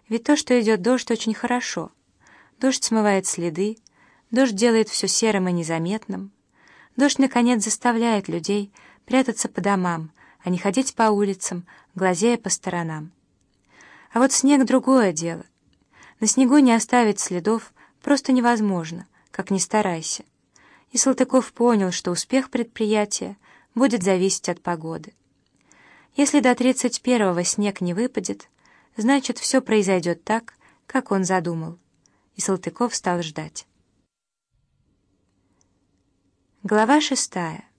Ведь то, что идет дождь, очень хорошо. Дождь смывает следы, дождь делает все серым и незаметным. Дождь, наконец, заставляет людей прятаться по домам, а не ходить по улицам, глазея по сторонам. А вот снег — другое дело. На снегу не оставить следов просто невозможно, как ни старайся. И Салтыков понял, что успех предприятия будет зависеть от погоды. Если до 31-го снег не выпадет, значит, все произойдет так, как он задумал. И Салтыков стал ждать. Глава 6.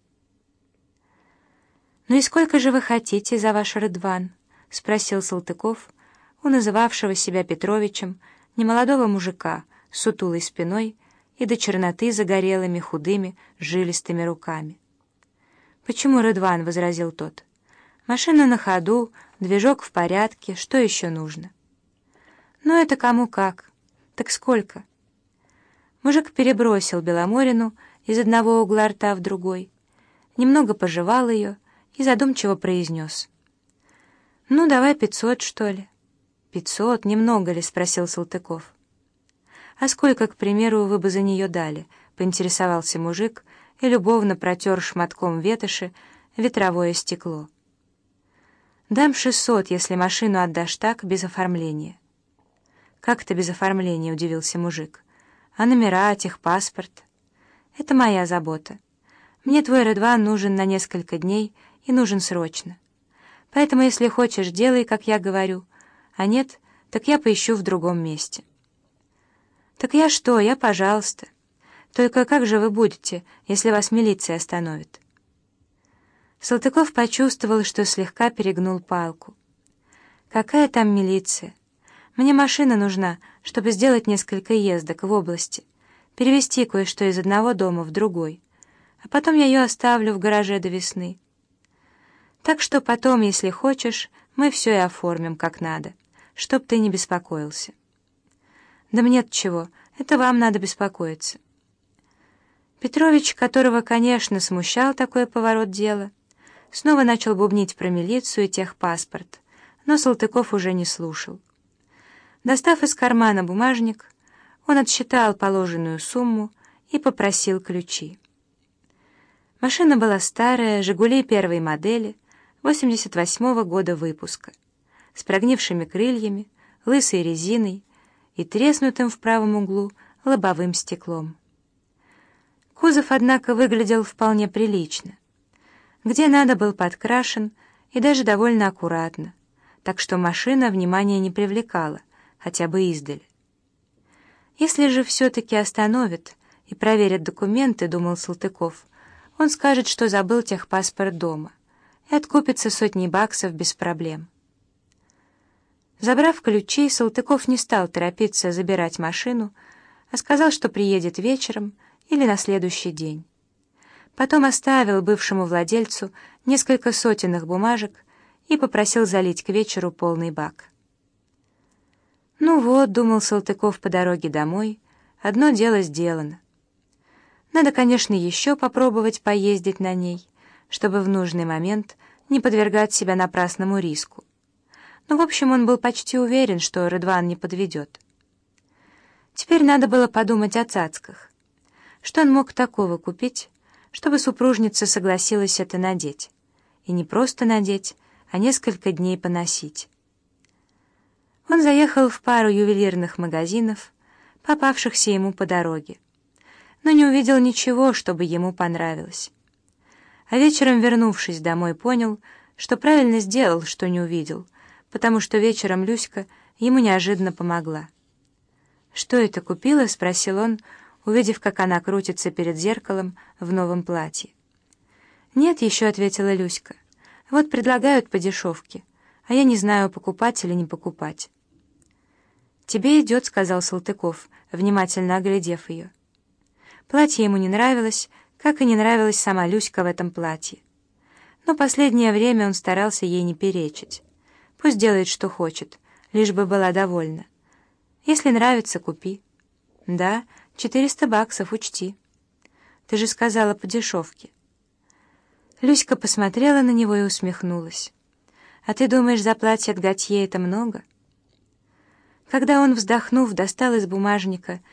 «Ну и сколько же вы хотите за ваш Рыдван?» — спросил Салтыков у называвшего себя Петровичем немолодого мужика с сутулой спиной и до черноты загорелыми, худыми, жилистыми руками. «Почему Рыдван?» — возразил тот. «Машина на ходу, движок в порядке, что еще нужно?» «Ну это кому как. Так сколько?» Мужик перебросил Беломорину из одного угла рта в другой, немного пожевал ее и задумчиво произнес: «Ну, давай 500, что ли». «500? Немного ли?» — спросил Салтыков. «А сколько, к примеру, вы бы за нее дали?» — поинтересовался мужик и любовно протер шматком ветоши ветровое стекло. «Дам 600, если машину отдашь так, без оформления». «Как это без оформления?» — удивился мужик. «А номера, техпаспорт?» «Это моя забота. Мне твой Рыдван нужен на несколько дней и нужен срочно. Поэтому, если хочешь, делай, как я говорю, а нет, так я поищу в другом месте». «Так я что? Я пожалуйста. Только как же вы будете, если вас милиция остановит?» Салтыков почувствовал, что слегка перегнул палку. «Какая там милиция? Мне машина нужна, чтобы сделать несколько ездок в области, перевезти кое-что из одного дома в другой, а потом я ее оставлю в гараже до весны. Так что потом, если хочешь, мы все и оформим как надо, чтоб ты не беспокоился». «Да мне-то чего, это вам надо беспокоиться». Петрович, которого, конечно, смущал такой поворот дела, снова начал бубнить про милицию и техпаспорт, но Салтыков уже не слушал. Достав из кармана бумажник, он отсчитал положенную сумму и попросил ключи. Машина была старая, «Жигули» первой модели, 88-го года выпуска, с прогнившими крыльями, лысой резиной и треснутым в правом углу лобовым стеклом. Кузов, однако, выглядел вполне прилично. Где надо, был подкрашен и даже довольно аккуратно, так что машина внимания не привлекала, хотя бы издали. Если же все-таки остановят и проверят документы, думал Салтыков, он скажет, что забыл техпаспорт дома, и откупится сотней баксов без проблем. Забрав ключи, Салтыков не стал торопиться забирать машину, а сказал, что приедет вечером или на следующий день. Потом оставил бывшему владельцу несколько сотенных бумажек и попросил залить к вечеру полный бак. «Ну вот», — думал Салтыков по дороге домой, — «одно дело сделано. Надо, конечно, еще попробовать поездить на ней, чтобы в нужный момент не подвергать себя напрасному риску. Но, в общем, он был почти уверен, что Рыдван не подведет. Теперь надо было подумать о цацках. Что он мог такого купить, чтобы супружница согласилась это надеть? И не просто надеть, а несколько дней поносить. Он заехал в пару ювелирных магазинов, попавшихся ему по дороге, но не увидел ничего, чтобы ему понравилось. А вечером, вернувшись домой, понял, что правильно сделал, что не увидел, потому что вечером Люська ему неожиданно помогла. «Что это купила?» — спросил он, увидев, как она крутится перед зеркалом в новом платье. «Нет еще», — ответила Люська. «Вот предлагают по дешевке, а я не знаю, покупать или не покупать». «Тебе идет», — сказал Салтыков, внимательно оглядев ее. Платье ему не нравилось, как и не нравилась сама Люська в этом платье. Но последнее время он старался ей не перечить. Пусть делает, что хочет, лишь бы была довольна. Если нравится, купи. Да, 400 баксов, учти. Ты же сказала по дешевке. Люська посмотрела на него и усмехнулась. А ты думаешь, за платье от Готье это много? Когда он, вздохнув, достал из бумажника